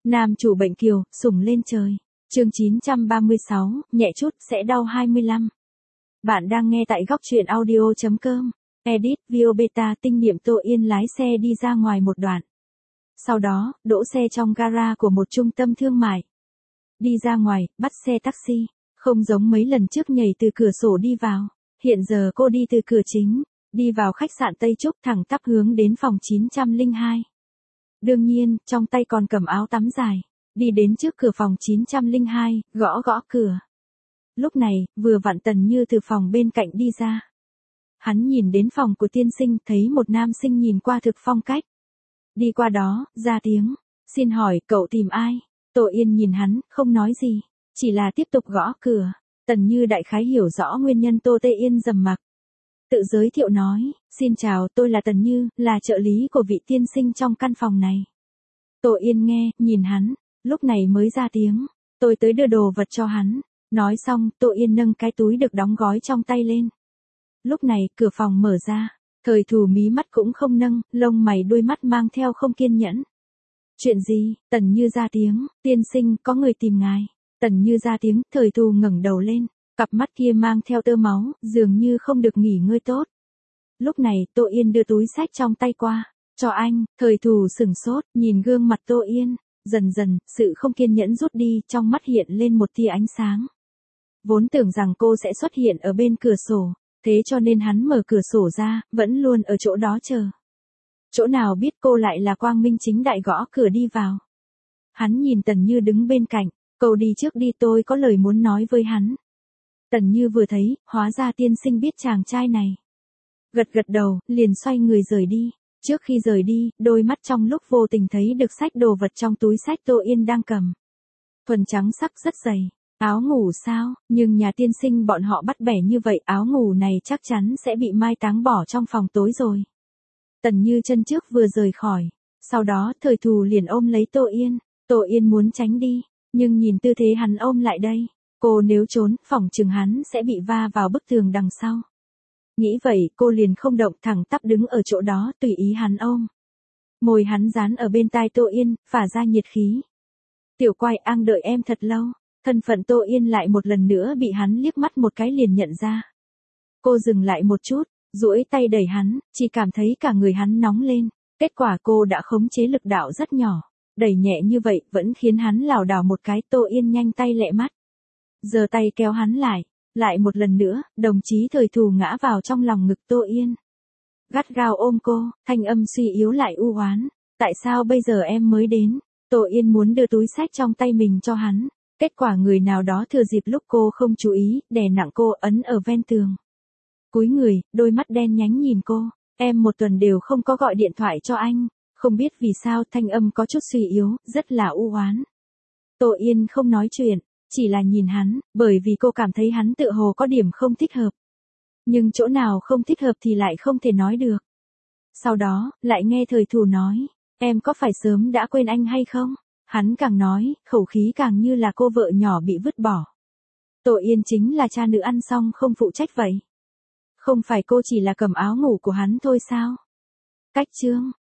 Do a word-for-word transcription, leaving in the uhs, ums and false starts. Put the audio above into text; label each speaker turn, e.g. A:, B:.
A: Nam chủ bệnh kiều, sủng lên trời. Chương chín trăm ba mươi sáu, nhẹ chút sẽ đau hai mươi lăm. Bạn đang nghe tại góc truyện audio chấm com. Edit video beta. Tinh niệm Tô Yên lái xe đi ra ngoài một đoạn. Sau đó, đỗ xe trong gara của một trung tâm thương mại. Đi ra ngoài, bắt xe taxi. Không giống mấy lần trước nhảy từ cửa sổ đi vào. Hiện giờ cô đi từ cửa chính, đi vào khách sạn Tây Trúc thẳng tắp hướng đến phòng chín trăm lẻ hai. Đương nhiên, trong tay còn cầm áo tắm dài. Đi đến trước cửa phòng chín trăm lẻ hai, gõ gõ cửa. Lúc này, vừa vặn Tần Như từ phòng bên cạnh đi ra. Hắn nhìn đến phòng của tiên sinh, thấy một nam sinh nhìn qua thực phong cách. Đi qua đó, ra tiếng, xin hỏi cậu tìm ai? Tô Yên nhìn hắn, không nói gì, chỉ là tiếp tục gõ cửa. Tần Như đại khái hiểu rõ nguyên nhân Tô Tê Yên trầm mặc. Tự giới thiệu nói, xin chào, tôi là Tần Như, là trợ lý của vị tiên sinh trong căn phòng này. Tô Yên nghe, nhìn hắn, lúc này mới ra tiếng, tôi tới đưa đồ vật cho hắn. Nói xong, Tô Yên nâng cái túi được đóng gói trong tay lên. Lúc này, cửa phòng mở ra, Thời Thù mí mắt cũng không nâng, lông mày đuôi mắt mang theo không kiên nhẫn. Chuyện gì? Tần Như ra tiếng, tiên sinh, có người tìm ngài. Tần Như ra tiếng, Thời Thù ngẩng đầu lên, cặp mắt kia mang theo tơ máu, dường như không được nghỉ ngơi tốt. Lúc này, Tô Yên đưa túi xách trong tay qua, cho anh. Thời Thù sửng sốt, nhìn gương mặt Tô Yên, dần dần, sự không kiên nhẫn rút đi, trong mắt hiện lên một tia ánh sáng. Vốn tưởng rằng cô sẽ xuất hiện ở bên cửa sổ, thế cho nên hắn mở cửa sổ ra, vẫn luôn ở chỗ đó chờ. Chỗ nào biết cô lại là quang minh chính đại gõ cửa đi vào. Hắn nhìn Tần Như đứng bên cạnh, cậu đi trước đi, tôi có lời muốn nói với hắn. Tần Như vừa thấy, hóa ra tiên sinh biết chàng trai này. Gật gật đầu, liền xoay người rời đi. Trước khi rời đi, đôi mắt trong lúc vô tình thấy được xách đồ vật trong túi xách Tô Yên đang cầm. Thuần trắng sắc rất dày. Áo ngủ sao? Nhưng nhà tiên sinh bọn họ bắt bẻ như vậy, áo ngủ này chắc chắn sẽ bị mai táng bỏ trong phòng tối rồi. Tần Như chân trước vừa rời khỏi. Sau đó, Thời Thù liền ôm lấy Tô Yên. Tô Yên muốn tránh đi, nhưng nhìn tư thế hắn ôm lại đây. Cô nếu trốn, phỏng chừng hắn sẽ bị va vào bức tường đằng sau. Nghĩ vậy, cô liền không động, thẳng tắp đứng ở chỗ đó, tùy ý hắn ôm. Môi hắn dán ở bên tai Tô Yên, phả ra nhiệt khí. Tiểu Quai Ang đợi em thật lâu. Thân phận Tô Yên lại một lần nữa bị hắn liếc mắt một cái liền nhận ra. Cô dừng lại một chút, duỗi tay đẩy hắn, chỉ cảm thấy cả người hắn nóng lên. Kết quả cô đã khống chế lực đạo rất nhỏ. Đẩy nhẹ như vậy, vẫn khiến hắn lảo đảo một cái. Tô Yên nhanh tay lẹ mắt. Giơ tay kéo hắn lại. Lại một lần nữa, đồng chí Thời Thù ngã vào trong lòng ngực Tô Yên. Gắt gao ôm cô, thanh âm suy yếu lại u oán. Tại sao bây giờ em mới đến? Tô Yên muốn đưa túi xách trong tay mình cho hắn. Kết quả người nào đó thừa dịp lúc cô không chú ý, đè nặng cô ấn ở ven tường. Cúi người, đôi mắt đen nhánh nhìn cô. Em một tuần đều không có gọi điện thoại cho anh. Không biết vì sao thanh âm có chút suy yếu, rất là u oán. Tô Yên không nói chuyện, chỉ là nhìn hắn, bởi vì cô cảm thấy hắn tựa hồ có điểm không thích hợp. Nhưng chỗ nào không thích hợp thì lại không thể nói được. Sau đó, lại nghe Thời Thù nói, em có phải sớm đã quên anh hay không? Hắn càng nói, khẩu khí càng như là cô vợ nhỏ bị vứt bỏ. Tô Yên chính là cha nữ ăn xong không phụ trách vậy. Không phải cô chỉ là cầm áo ngủ của hắn thôi sao? Cách chương,